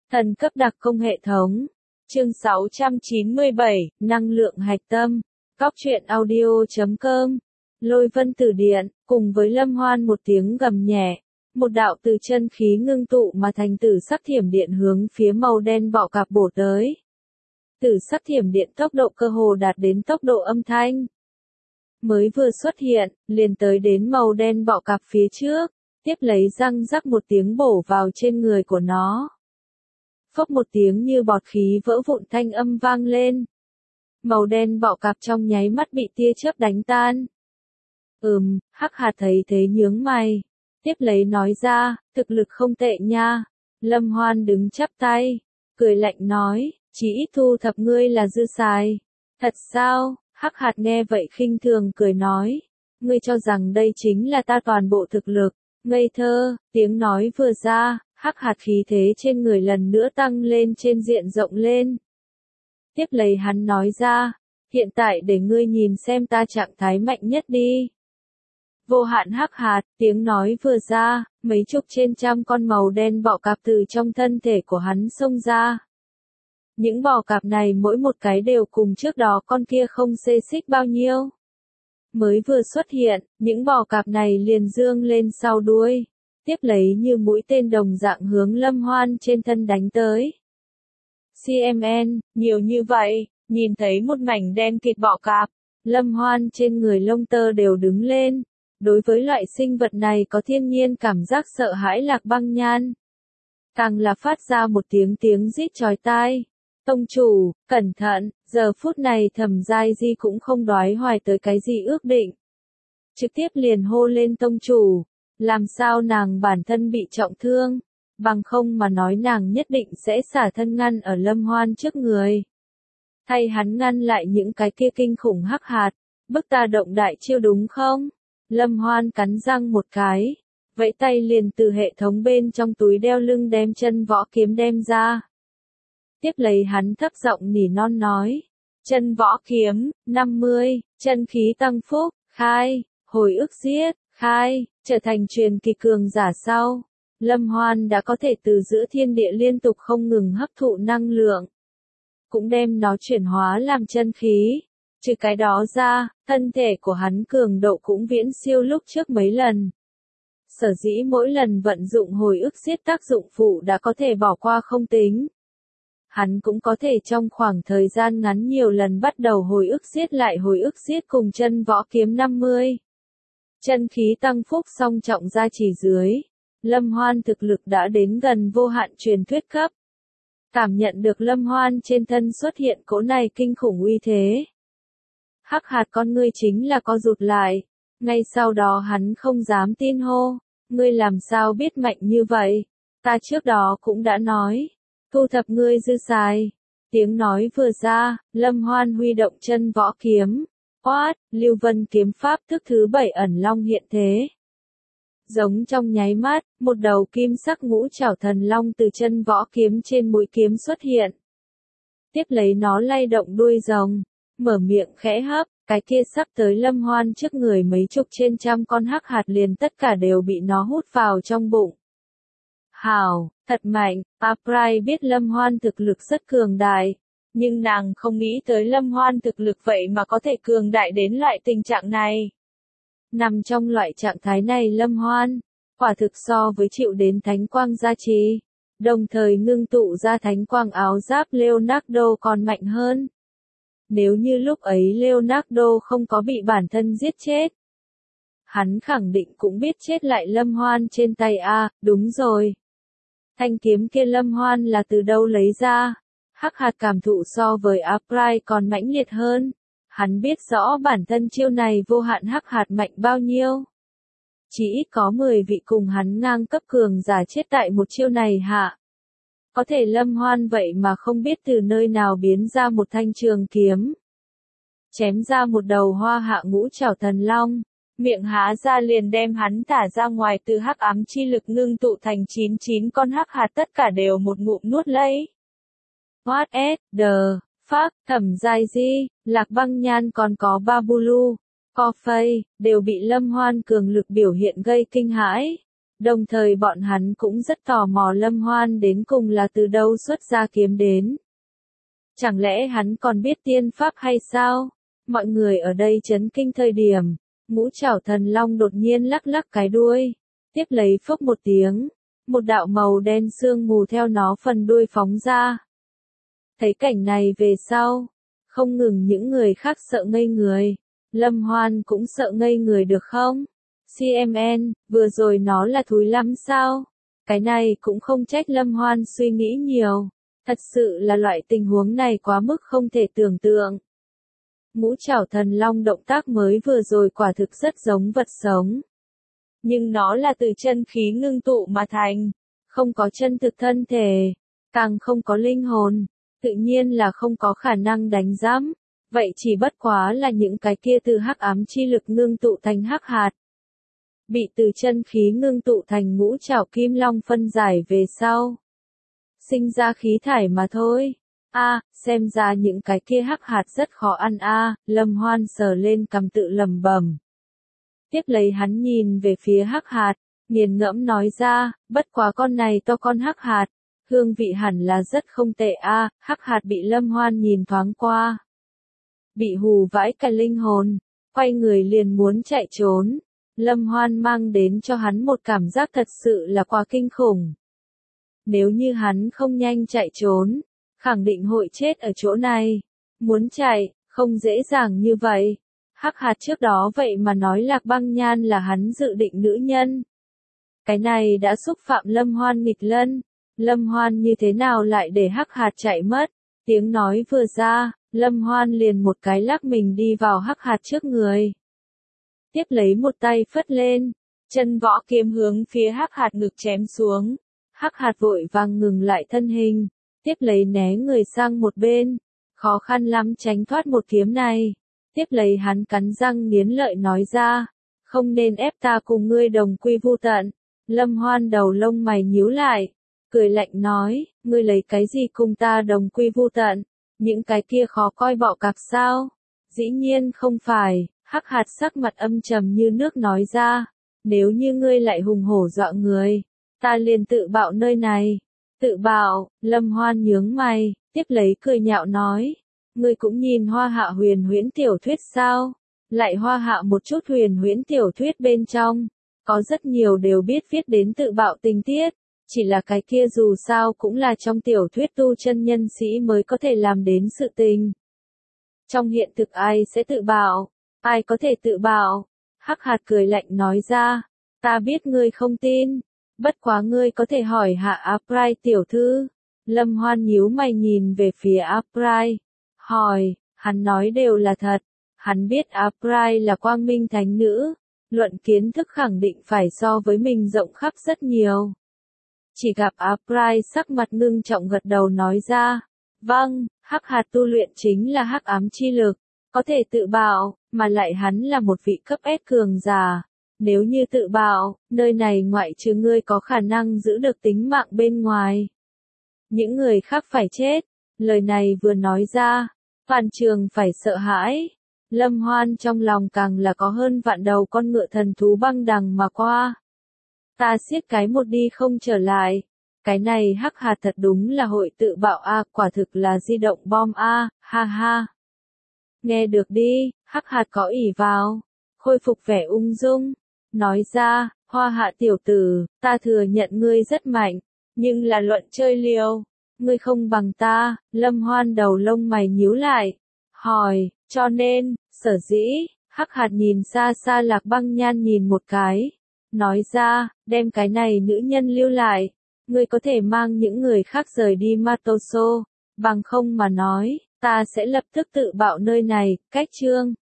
Thần cấp đặc công hệ thống. Chương 697, năng lượng hạch tâm. Góc truyện audio.com. Lôi vân tử điện, cùng với Lâm Hoan một tiếng gầm nhẹ. Một đạo từ chân khí ngưng tụ mà thành tử sắc thiểm điện hướng phía màu đen bọ cạp bổ tới. Tử sắc thiểm điện tốc độ cơ hồ đạt đến tốc độ âm thanh. Mới vừa xuất hiện, liền tới đến màu đen bọ cạp phía trước, tiếp lấy răng rắc một tiếng bổ vào trên người của nó. Phốc một tiếng như bọt khí vỡ vụn thanh âm vang lên. Màu đen bọ cạp trong nháy mắt bị tia chớp đánh tan. Hắc Hạt thấy thế nhướng mày. Tiếp lấy nói ra, thực lực không tệ nha. Lâm Hoan đứng chắp tay, cười lạnh nói, chỉ ít thu thập ngươi là dư xài. Thật sao? Hắc Hạt nghe vậy khinh thường cười nói, ngươi cho rằng đây chính là ta toàn bộ thực lực. Ngây thơ, tiếng nói vừa ra, Hắc Hạt khí thế trên người lần nữa tăng lên trên diện rộng lên. Tiếp lấy hắn nói ra, hiện tại để ngươi nhìn xem ta trạng thái mạnh nhất đi. Vô hạn Hắc Hạt, tiếng nói vừa ra, mấy chục trên trăm con màu đen bọ cạp từ trong thân thể của hắn xông ra. Những bọ cạp này mỗi một cái đều cùng trước đó con kia không xê xích bao nhiêu. Mới vừa xuất hiện, những bọ cạp này liền dương lên sau đuôi, tiếp lấy như mũi tên đồng dạng hướng Lâm Hoan trên thân đánh tới. CMN, nhiều như vậy, nhìn thấy một mảnh đen kịt bọ cạp, Lâm Hoan trên người lông tơ đều đứng lên. Đối với loại sinh vật này có thiên nhiên cảm giác sợ hãi Lạc Băng Nhan. Càng là phát ra một tiếng rít chói tai. Tông chủ, cẩn thận, giờ phút này Thẩm Giai Di cũng không đoái hoài tới cái gì ước định. Trực tiếp liền hô lên tông chủ, làm sao nàng bản thân bị trọng thương, bằng không mà nói nàng nhất định sẽ xả thân ngăn ở Lâm Hoan trước người. Thay hắn ngăn lại những cái kia kinh khủng Hắc Hạt, bức ta động đại chiêu đúng không? Lâm Hoan cắn răng một cái, vẫy tay liền từ hệ thống bên trong túi đeo lưng đem chân võ kiếm đem ra. Tiếp lấy hắn thấp giọng nỉ non nói, chân võ kiếm, 50, chân khí tăng phúc, khai, hồi ức giết, khai, trở thành truyền kỳ cường giả sau. Lâm Hoan đã có thể từ giữa thiên địa liên tục không ngừng hấp thụ năng lượng, cũng đem nó chuyển hóa làm chân khí. Trừ cái đó ra, thân thể của hắn cường độ cũng viễn siêu lúc trước mấy lần. Sở dĩ mỗi lần vận dụng hồi ức giết tác dụng phụ đã có thể bỏ qua không tính. Hắn cũng có thể trong khoảng thời gian ngắn nhiều lần bắt đầu hồi ức giết lại hồi ức giết cùng chân võ kiếm 50. Chân khí tăng phúc song trọng gia chỉ dưới. Lâm Hoan thực lực đã đến gần vô hạn truyền thuyết cấp. Cảm nhận được Lâm Hoan trên thân xuất hiện cỗ này kinh khủng uy thế. Hắc Hạt con ngươi chính là co rụt lại. Ngay sau đó hắn không dám tin hô. Ngươi làm sao biết mạnh như vậy? Ta trước đó cũng đã nói. Thu thập ngươi dư xài. Tiếng nói vừa ra, Lâm Hoan huy động chân võ kiếm. Quát, Lưu Vân kiếm pháp thức thứ 7 ẩn long hiện thế. Giống trong nháy mắt, một đầu kim sắc ngũ trảo thần long từ chân võ kiếm trên mũi kiếm xuất hiện. Tiếp lấy nó lay động đuôi rồng, mở miệng khẽ hấp, cái kia sắp tới Lâm Hoan trước người mấy chục trên trăm con Hắc Hạt liền tất cả đều bị nó hút vào trong bụng. Hảo, thật mạnh, Aprai biết Lâm Hoan thực lực rất cường đại, nhưng nàng không nghĩ tới Lâm Hoan thực lực vậy mà có thể cường đại đến loại tình trạng này. Nằm trong loại trạng thái này Lâm Hoan, quả thực so với chịu đến thánh quang gia trì, đồng thời ngưng tụ ra thánh quang áo giáp Leonardo còn mạnh hơn. Nếu như lúc ấy Leonardo không có bị bản thân giết chết, hắn khẳng định cũng biết chết lại Lâm Hoan trên tay đúng rồi. Thanh kiếm kia Lâm Hoan là từ đâu lấy ra? Hắc Hạt cảm thụ so với Aprai còn mãnh liệt hơn. Hắn biết rõ bản thân chiêu này vô hạn Hắc Hạt mạnh bao nhiêu. Chỉ ít có 10 vị cùng hắn ngang cấp cường giả chết tại một chiêu này hạ. Có thể Lâm Hoan vậy mà không biết từ nơi nào biến ra một thanh trường kiếm. Chém ra một đầu hoa hạ ngũ trảo thần long. Miệng há ra liền đem hắn thả ra ngoài từ hắc ám chi lực ngưng tụ thành 99 con Hắc Hạt tất cả đều một ngụm nuốt lấy. What the fuck, Thẩm Giai Di, Lạc Băng Nhan còn có Babulu, Coffey, đều bị Lâm Hoan cường lực biểu hiện gây kinh hãi. Đồng thời bọn hắn cũng rất tò mò Lâm Hoan đến cùng là từ đâu xuất ra kiếm đến. Chẳng lẽ hắn còn biết tiên pháp hay sao? Mọi người ở đây chấn kinh thời điểm, Ngũ Trảo Thần Long đột nhiên lắc lắc cái đuôi, tiếp lấy phốc một tiếng, một đạo màu đen sương mù theo nó phần đuôi phóng ra. Thấy cảnh này về sau, không ngừng những người khác sợ ngây người, Lâm Hoan cũng sợ ngây người được không? CMN, vừa rồi nó là thúi lắm sao? Cái này cũng không trách Lâm Hoan suy nghĩ nhiều, thật sự là loại tình huống này quá mức không thể tưởng tượng. Ngũ Trảo Thần Long động tác mới vừa rồi quả thực rất giống vật sống. Nhưng nó là từ chân khí ngưng tụ mà thành, không có chân thực thân thể, càng không có linh hồn, tự nhiên là không có khả năng đánh giẫm. Vậy chỉ bất quá là những cái kia từ hắc ám chi lực ngưng tụ thành hắc hạt. Bị từ chân khí ngưng tụ thành ngũ trảo kim long phân giải về sau. Sinh ra khí thải mà thôi. Xem ra những cái kia hắc hạt rất khó ăn Lâm Hoan sờ lên cằm tự lẩm bẩm. Tiếp lấy hắn nhìn về phía hắc hạt, nghiền ngẫm nói ra, bất quá con này to con hắc hạt, hương vị hẳn là rất không tệ hắc hạt bị Lâm Hoan nhìn thoáng qua. Bị hù vãi cả linh hồn, quay người liền muốn chạy trốn. Lâm Hoan mang đến cho hắn một cảm giác thật sự là quá kinh khủng. Nếu như hắn không nhanh chạy trốn, khẳng định hội chết ở chỗ này. Muốn chạy, không dễ dàng như vậy. Hắc hạt trước đó vậy mà nói Lạc Băng Nhan là hắn dự định nữ nhân. Cái này đã xúc phạm Lâm Hoan nghịch lân. Lâm Hoan như thế nào lại để hắc hạt chạy mất? Tiếng nói vừa ra, Lâm Hoan liền một cái lắc mình đi vào hắc hạt trước người. Tiếp lấy một tay phất lên, chân võ kiếm hướng phía hắc hạt ngực chém xuống. Hắc hạt vội vàng ngừng lại thân hình, tiếp lấy né người sang một bên, khó khăn lắm tránh thoát một kiếm này. Tiếp lấy hắn cắn răng nghiến lợi nói ra, không nên ép ta cùng ngươi đồng quy vu tận. Lâm Hoan đầu lông mày nhíu lại, cười lạnh nói, ngươi lấy cái gì cùng ta đồng quy vu tận? Những cái kia khó coi bọ cạp sao? Dĩ nhiên không phải. Hắc hạt sắc mặt âm trầm như nước nói ra, nếu như ngươi lại hùng hổ dọa người, ta liền tự bạo nơi này. Tự bạo, Lâm Hoan nhướng mày, tiếp lấy cười nhạo nói, ngươi cũng nhìn hoa hạ huyền huyễn tiểu thuyết sao? Lại hoa hạ một chút huyền huyễn tiểu thuyết bên trong, có rất nhiều đều biết viết đến tự bạo tình tiết, chỉ là cái kia dù sao cũng là trong tiểu thuyết tu chân nhân sĩ mới có thể làm đến sự tình. Trong hiện thực ai sẽ tự bạo? Ai có thể tự bạo? Hắc hạt cười lạnh nói ra, ta biết ngươi không tin, bất quá ngươi có thể hỏi hạ April tiểu thư. Lâm Hoan nhíu mày nhìn về phía April, hỏi, hắn nói đều là thật, hắn biết April là quang minh thánh nữ, luận kiến thức khẳng định phải so với mình rộng khắp rất nhiều. Chỉ gặp April sắc mặt ngưng trọng gật đầu nói ra, vâng, hắc hạt tu luyện chính là hắc ám chi lực, có thể tự bạo, mà lại hắn là một vị cấp S cường giả. Nếu như tự bạo, nơi này ngoại trừ ngươi có khả năng giữ được tính mạng bên ngoài. Những người khác phải chết. Lời này vừa nói ra, toàn trường phải sợ hãi. Lâm Hoan trong lòng càng là có hơn vạn đầu con ngựa thần thú băng đằng mà qua. Ta siết cái một đi không trở lại. Cái này hắc hạt thật đúng là hội tự bạo quả thực là di động bom ha ha. Nghe được đi, hắc hạt có ỷ vào, khôi phục vẻ ung dung, nói ra, hoa hạ tiểu tử, ta thừa nhận ngươi rất mạnh, nhưng là luận chơi liều, ngươi không bằng ta. Lâm Hoan đầu lông mày nhíu lại, hỏi, cho nên, sở dĩ, hắc hạt nhìn xa xa Lạc Băng Nhan nhìn một cái, nói ra, đem cái này nữ nhân lưu lại, ngươi có thể mang những người khác rời đi Matoso, bằng không mà nói, ta sẽ lập tức tự bạo nơi này. Cách chương